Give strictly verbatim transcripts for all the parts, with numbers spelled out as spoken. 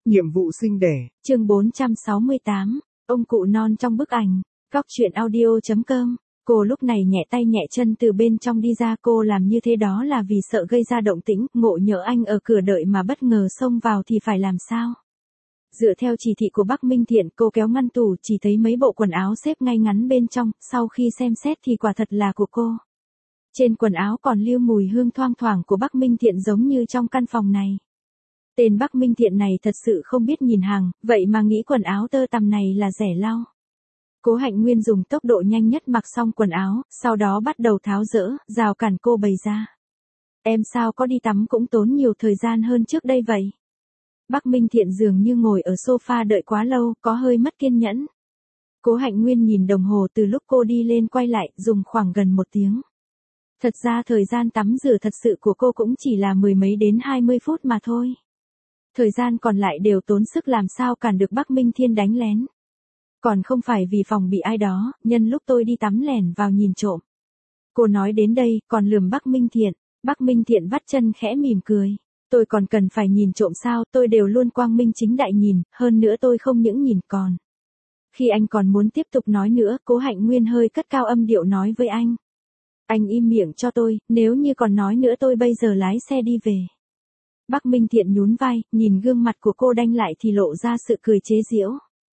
Nhiệm vụ sinh đẻ. Chương bốn trăm sáu mươi tám, ông cụ non trong bức ảnh. Góc truyện audio chấm com. Cô lúc này nhẹ tay nhẹ chân từ bên trong đi ra, cô làm như thế đó là vì sợ gây ra động tĩnh, ngộ nhỡ anh ở cửa đợi mà bất ngờ xông vào thì phải làm sao? Dựa theo chỉ thị của Bắc Minh Thiện, cô kéo ngăn tủ chỉ thấy mấy bộ quần áo xếp ngay ngắn bên trong, sau khi xem xét thì quả thật là của cô. Trên quần áo còn lưu mùi hương thoang thoảng của Bắc Minh Thiện giống như trong căn phòng này. Tên Bắc Minh Thiện này thật sự không biết nhìn hàng, vậy mà nghĩ quần áo tơ tằm này là rẻ lau. Cố Hạnh Nguyên dùng tốc độ nhanh nhất mặc xong quần áo, sau đó bắt đầu tháo dỡ, rào cản cô bày ra. Em sao có đi tắm cũng tốn nhiều thời gian hơn trước đây vậy? Bắc Minh Thiện dường như ngồi ở sofa đợi quá lâu, có hơi mất kiên nhẫn. Cố Hạnh Nguyên nhìn đồng hồ từ lúc cô đi lên quay lại, dùng khoảng gần một tiếng. Thật ra thời gian tắm rửa thật sự của cô cũng chỉ là mười mấy đến hai mươi phút mà thôi. Thời gian còn lại đều tốn sức làm sao cản được Bắc Minh Thiên đánh lén. Còn không phải vì phòng bị ai đó, nhân lúc tôi đi tắm lẻn vào nhìn trộm. Cô nói đến đây, còn lườm Bắc Minh Thiện. Bắc Minh Thiện vắt chân khẽ mỉm cười. Tôi còn cần phải nhìn trộm sao, tôi đều luôn quang minh chính đại nhìn, hơn nữa tôi không những nhìn còn. Khi anh còn muốn tiếp tục nói nữa, Cố Hạnh Nguyên hơi cất cao âm điệu nói với anh. Anh im miệng cho tôi, nếu như còn nói nữa tôi bây giờ lái xe đi về. Bắc Minh Thiện nhún vai, nhìn gương mặt của cô đanh lại thì lộ ra sự cười chế giễu.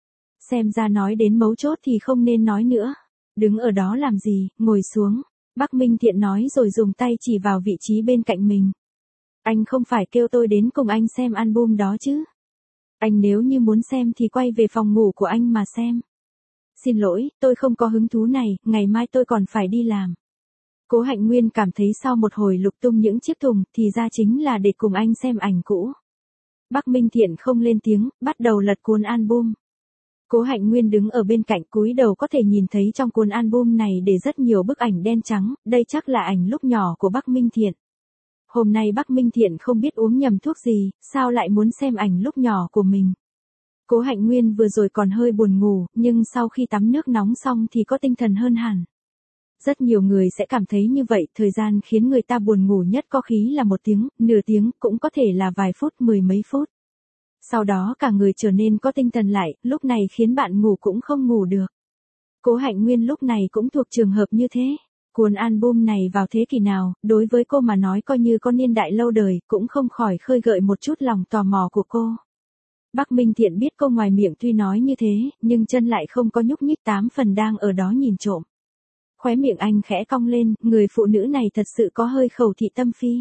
Xem ra nói đến mấu chốt thì không nên nói nữa. Đứng ở đó làm gì, ngồi xuống. Bắc Minh Thiện nói rồi dùng tay chỉ vào vị trí bên cạnh mình. Anh không phải kêu tôi đến cùng anh xem album đó chứ. Anh nếu như muốn xem thì quay về phòng ngủ của anh mà xem. Xin lỗi, tôi không có hứng thú này, ngày mai tôi còn phải đi làm. Cố Hạnh Nguyên cảm thấy sau một hồi lục tung những chiếc thùng thì ra chính là để cùng anh xem ảnh cũ. Bắc Minh Thiện không lên tiếng, bắt đầu lật cuốn album. Cố Hạnh Nguyên đứng ở bên cạnh cúi đầu có thể nhìn thấy trong cuốn album này để rất nhiều bức ảnh đen trắng, đây chắc là ảnh lúc nhỏ của Bắc Minh Thiện. Hôm nay Bắc Minh Thiện không biết uống nhầm thuốc gì, sao lại muốn xem ảnh lúc nhỏ của mình. Cố Hạnh Nguyên vừa rồi còn hơi buồn ngủ, nhưng sau khi tắm nước nóng xong thì có tinh thần hơn hẳn. Rất nhiều người sẽ cảm thấy như vậy, thời gian khiến người ta buồn ngủ nhất có khí là một tiếng, nửa tiếng, cũng có thể là vài phút, mười mấy phút. Sau đó cả người trở nên có tinh thần lại, lúc này khiến bạn ngủ cũng không ngủ được. Cố Hạnh Nguyên lúc này cũng thuộc trường hợp như thế. Cuốn album này vào thế kỷ nào, đối với cô mà nói coi như có niên đại lâu đời, cũng không khỏi khơi gợi một chút lòng tò mò của cô. Bắc Minh Thiện biết cô ngoài miệng tuy nói như thế, nhưng chân lại không có nhúc nhích, tám phần đang ở đó nhìn trộm. Khóe miệng anh khẽ cong lên, người phụ nữ này thật sự có hơi khẩu thị tâm phi.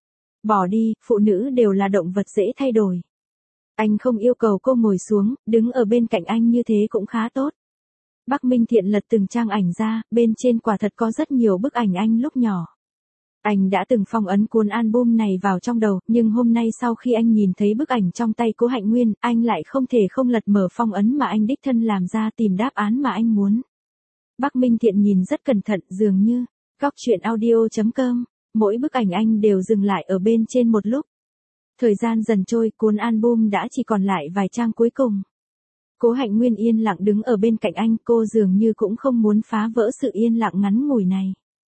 Bỏ đi, phụ nữ đều là động vật dễ thay đổi. Anh không yêu cầu cô ngồi xuống, đứng ở bên cạnh anh như thế cũng khá tốt. Bắc Minh Thiện lật từng trang ảnh ra, bên trên quả thật có rất nhiều bức ảnh anh lúc nhỏ. Anh đã từng phong ấn cuốn album này vào trong đầu, nhưng hôm nay sau khi anh nhìn thấy bức ảnh trong tay Cố Hạnh Nguyên, anh lại không thể không lật mở phong ấn mà anh đích thân làm ra, tìm đáp án mà anh muốn. Bắc Minh Thiện nhìn rất cẩn thận, dường như, góc truyện audio chấm com, mỗi bức ảnh anh đều dừng lại ở bên trên một lúc. Thời gian dần trôi, cuốn album đã chỉ còn lại vài trang cuối cùng. Cố Hạnh Nguyên yên lặng đứng ở bên cạnh anh, cô dường như cũng không muốn phá vỡ sự yên lặng ngắn ngủi này.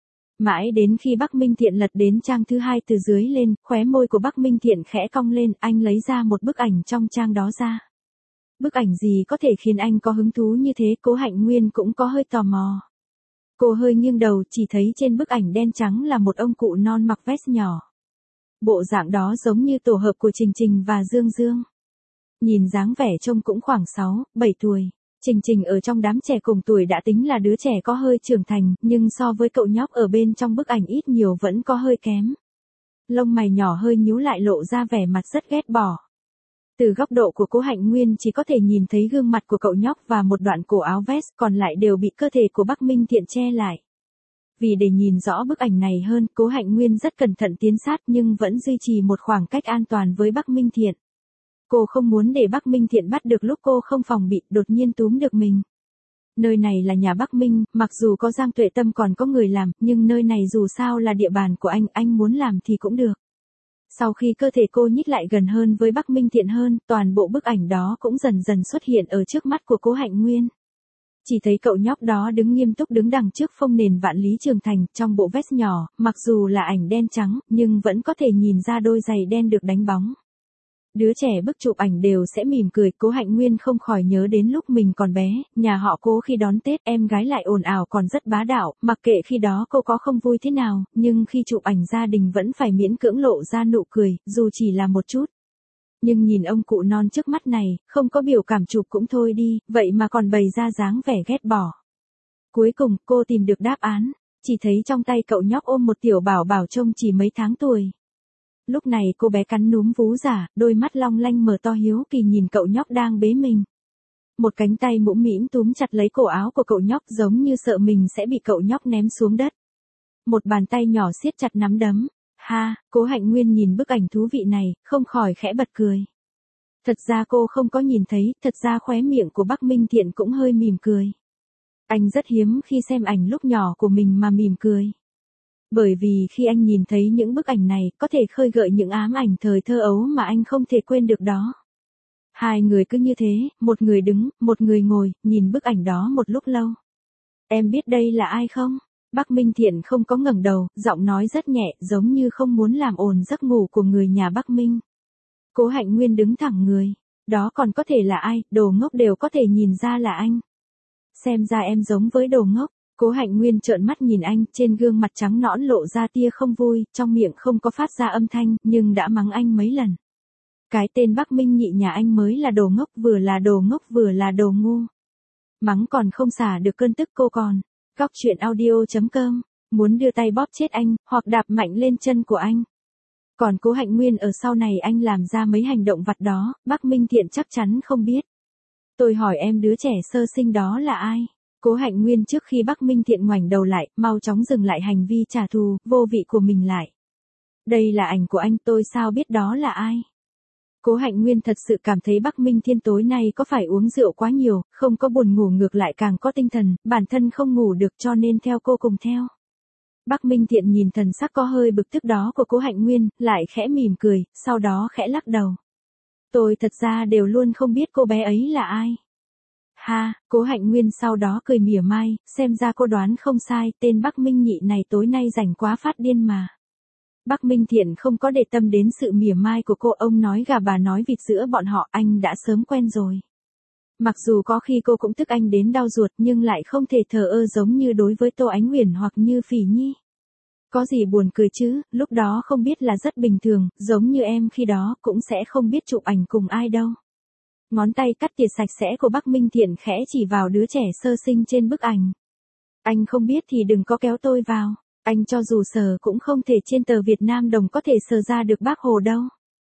Mãi đến khi Bắc Minh Thiện lật đến trang thứ hai từ dưới lên, khóe môi của Bắc Minh Thiện khẽ cong lên, anh lấy ra một bức ảnh trong trang đó ra. Bức ảnh gì có thể khiến anh có hứng thú như thế, Cố Hạnh Nguyên cũng có hơi tò mò. Cô hơi nghiêng đầu, chỉ thấy trên bức ảnh đen trắng là một ông cụ non mặc vest nhỏ. Bộ dạng đó giống như tổ hợp của Trình Trình và Dương Dương. Nhìn dáng vẻ trông cũng khoảng sáu, bảy tuổi. Trình Trình ở trong đám trẻ cùng tuổi đã tính là đứa trẻ có hơi trưởng thành, nhưng so với cậu nhóc ở bên trong bức ảnh ít nhiều vẫn có hơi kém. Lông mày nhỏ hơi nhíu lại lộ ra vẻ mặt rất ghét bỏ. Từ góc độ của Cố Hạnh Nguyên chỉ có thể nhìn thấy gương mặt của cậu nhóc và một đoạn cổ áo vest, còn lại đều bị cơ thể của Bắc Minh Thiện che lại. Vì để nhìn rõ bức ảnh này hơn, Cố Hạnh Nguyên rất cẩn thận tiến sát nhưng vẫn duy trì một khoảng cách an toàn với Bắc Minh Thiện. Cô không muốn để Bắc Minh Thiện bắt được lúc cô không phòng bị, đột nhiên túm được mình. Nơi này là nhà Bắc Minh, mặc dù có Giang Tuệ Tâm còn có người làm, nhưng nơi này dù sao là địa bàn của anh, anh muốn làm thì cũng được. Sau khi cơ thể cô nhích lại gần hơn với Bắc Minh Thiện hơn, toàn bộ bức ảnh đó cũng dần dần xuất hiện ở trước mắt của Cố Hạnh Nguyên. Chỉ thấy cậu nhóc đó đứng nghiêm túc đứng đằng trước phông nền Vạn Lý Trường Thành, trong bộ vest nhỏ, mặc dù là ảnh đen trắng, nhưng vẫn có thể nhìn ra đôi giày đen được đánh bóng. Đứa trẻ bức chụp ảnh đều sẽ mỉm cười, Cố Hạnh Nguyên không khỏi nhớ đến lúc mình còn bé, nhà họ Cố khi đón Tết em gái lại ồn ào còn rất bá đạo, mặc kệ khi đó cô có không vui thế nào, nhưng khi chụp ảnh gia đình vẫn phải miễn cưỡng lộ ra nụ cười, dù chỉ là một chút. Nhưng nhìn ông cụ non trước mắt này, không có biểu cảm chụp cũng thôi đi, vậy mà còn bày ra dáng vẻ ghét bỏ. Cuối cùng, cô tìm được đáp án, chỉ thấy trong tay cậu nhóc ôm một tiểu bảo bảo trông chỉ mấy tháng tuổi. Lúc này cô bé cắn núm vú giả, đôi mắt long lanh mở to hiếu kỳ nhìn cậu nhóc đang bế mình. Một cánh tay mũm mĩm túm chặt lấy cổ áo của cậu nhóc giống như sợ mình sẽ bị cậu nhóc ném xuống đất. Một bàn tay nhỏ siết chặt nắm đấm. Ha, Cố Hạnh Nguyên nhìn bức ảnh thú vị này, không khỏi khẽ bật cười. Thật ra cô không có nhìn thấy, thật ra khóe miệng của Bắc Minh Thiện cũng hơi mỉm cười. Anh rất hiếm khi xem ảnh lúc nhỏ của mình mà mỉm cười. Bởi vì khi anh nhìn thấy những bức ảnh này, có thể khơi gợi những ám ảnh thời thơ ấu mà anh không thể quên được đó. Hai người cứ như thế, một người đứng, một người ngồi, nhìn bức ảnh đó một lúc lâu. Em biết đây là ai không? Bắc Minh Thiện không có ngẩng đầu, giọng nói rất nhẹ, giống như không muốn làm ồn giấc ngủ của người nhà Bắc Minh. Cố Hạnh Nguyên đứng thẳng người. Đó còn có thể là ai, đồ ngốc đều có thể nhìn ra là anh. Xem ra em giống với đồ ngốc. Cố Hạnh Nguyên trợn mắt nhìn anh, trên gương mặt trắng nõn lộ ra tia không vui, trong miệng không có phát ra âm thanh, nhưng đã mắng anh mấy lần. Cái tên Bắc Minh nhị nhà anh mới là đồ ngốc, vừa là đồ ngốc vừa là đồ ngu. Mắng còn không xả được cơn tức cô còn. Góc truyện audio chấm com, muốn đưa tay bóp chết anh, hoặc đạp mạnh lên chân của anh. Còn Cố Hạnh Nguyên ở sau này anh làm ra mấy hành động vặt đó, Bắc Minh Thiện chắc chắn không biết. Tôi hỏi em đứa trẻ sơ sinh đó là ai? Cố Hạnh Nguyên trước khi Bắc Minh Thiện ngoảnh đầu lại, mau chóng dừng lại hành vi trả thù, vô vị của mình lại. Đây là ảnh của anh, tôi sao biết đó là ai? Cố Hạnh Nguyên thật sự cảm thấy Bắc Minh Thiên tối nay có phải uống rượu quá nhiều, không có buồn ngủ ngược lại càng có tinh thần, bản thân không ngủ được cho nên theo cô cùng theo. Bắc Minh Thiện nhìn thần sắc có hơi bực tức đó của Cố Hạnh Nguyên, lại khẽ mỉm cười, sau đó khẽ lắc đầu. Tôi thật ra đều luôn không biết cô bé ấy là ai. Ha, Cố Hạnh Nguyên sau đó cười mỉa mai, xem ra cô đoán không sai, tên Bắc Minh nhị này tối nay rảnh quá phát điên mà. Bắc Minh Thiện không có để tâm đến sự mỉa mai của cô, ông nói gà bà nói vịt giữa bọn họ, anh đã sớm quen rồi. Mặc dù có khi cô cũng tức anh đến đau ruột nhưng lại không thể thờ ơ giống như đối với Tô Ánh Uyển hoặc như Phỉ Nhi. Có gì buồn cười chứ, lúc đó không biết là rất bình thường, giống như em khi đó cũng sẽ không biết chụp ảnh cùng ai đâu. Ngón tay cắt tỉa sạch sẽ của Bắc Minh Thiện khẽ chỉ vào đứa trẻ sơ sinh trên bức ảnh. Anh không biết thì đừng có kéo tôi vào. Anh cho dù sờ cũng không thể trên tờ Việt Nam đồng có thể sờ ra được Bác Hồ đâu.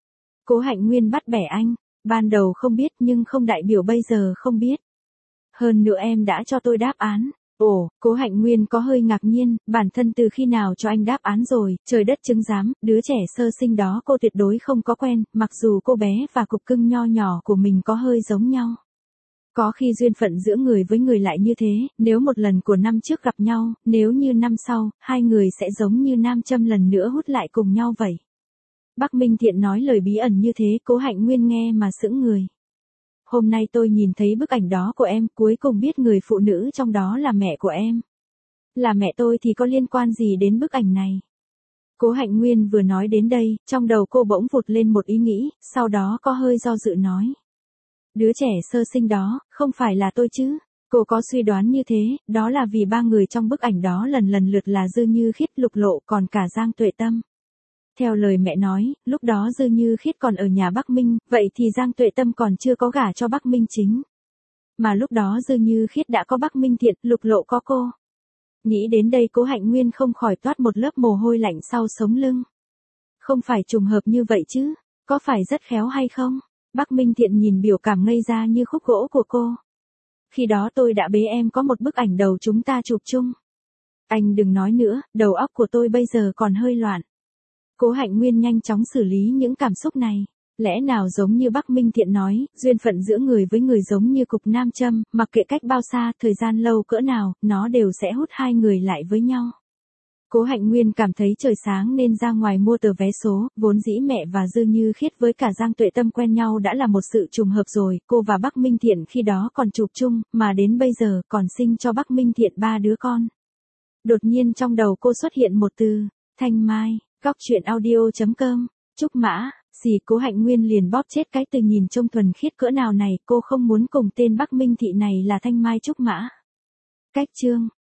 Cố Hạnh Nguyên bắt bẻ anh. Ban đầu không biết nhưng không đại biểu bây giờ không biết. Hơn nữa em đã cho tôi đáp án. Ồ, Cố Hạnh Nguyên có hơi ngạc nhiên, bản thân từ khi nào cho anh đáp án rồi, trời đất chứng giám, đứa trẻ sơ sinh đó cô tuyệt đối không có quen, mặc dù cô bé và cục cưng nho nhỏ của mình có hơi giống nhau. Có khi duyên phận giữa người với người lại như thế, nếu một lần của năm trước gặp nhau, nếu như năm sau, hai người sẽ giống như nam châm lần nữa hút lại cùng nhau vậy. Bắc Minh Thiện nói lời bí ẩn như thế, Cố Hạnh Nguyên nghe mà sững người. Hôm nay tôi nhìn thấy bức ảnh đó của em, cuối cùng biết người phụ nữ trong đó là mẹ của em. Là mẹ tôi thì có liên quan gì đến bức ảnh này? Cố Hạnh Nguyên vừa nói đến đây, trong đầu cô bỗng vụt lên một ý nghĩ, sau đó có hơi do dự nói. Đứa trẻ sơ sinh đó, không phải là tôi chứ? Cô có suy đoán như thế, đó là vì ba người trong bức ảnh đó lần lần lượt là Dư Như Khiết, Lục Lộ còn cả Giang Tuệ Tâm. Theo lời mẹ nói, lúc đó Dư Như Khiết còn ở nhà Bắc Minh, vậy thì Giang Tuệ Tâm còn chưa có gả cho Bắc Minh Chính. Mà lúc đó Dư Như Khiết đã có Bắc Minh Thiện, Lục Lộ có cô. Nghĩ đến đây Cố Hạnh Nguyên không khỏi toát một lớp mồ hôi lạnh sau sống lưng. Không phải trùng hợp như vậy chứ, có phải rất khéo hay không? Bắc Minh Thiện nhìn biểu cảm ngây ra như khúc gỗ của cô. Khi đó tôi đã bế em có một bức ảnh đầu chúng ta chụp chung. Anh đừng nói nữa, đầu óc của tôi bây giờ còn hơi loạn. Cố Hạnh Nguyên nhanh chóng xử lý những cảm xúc này. Lẽ nào giống như Bắc Minh Thiện nói, duyên phận giữa người với người giống như cục nam châm, mặc kệ cách bao xa, thời gian lâu cỡ nào, nó đều sẽ hút hai người lại với nhau. Cố Hạnh Nguyên cảm thấy trời sáng nên ra ngoài mua tờ vé số, vốn dĩ mẹ và Dư Như Khiết với cả Giang Tuệ Tâm quen nhau đã là một sự trùng hợp rồi, cô và Bắc Minh Thiện khi đó còn chụp chung, mà đến bây giờ còn sinh cho Bắc Minh Thiện ba đứa con. Đột nhiên trong đầu cô xuất hiện một từ, Thanh Mai, góc truyện audio chấm com, Trúc Mã, Dì Cố Hạnh Nguyên liền bóp chết cái từ nhìn trông thuần khiết cỡ nào này, cô không muốn cùng tên Bắc Minh Thị này là thanh mai trúc mã. Cách chương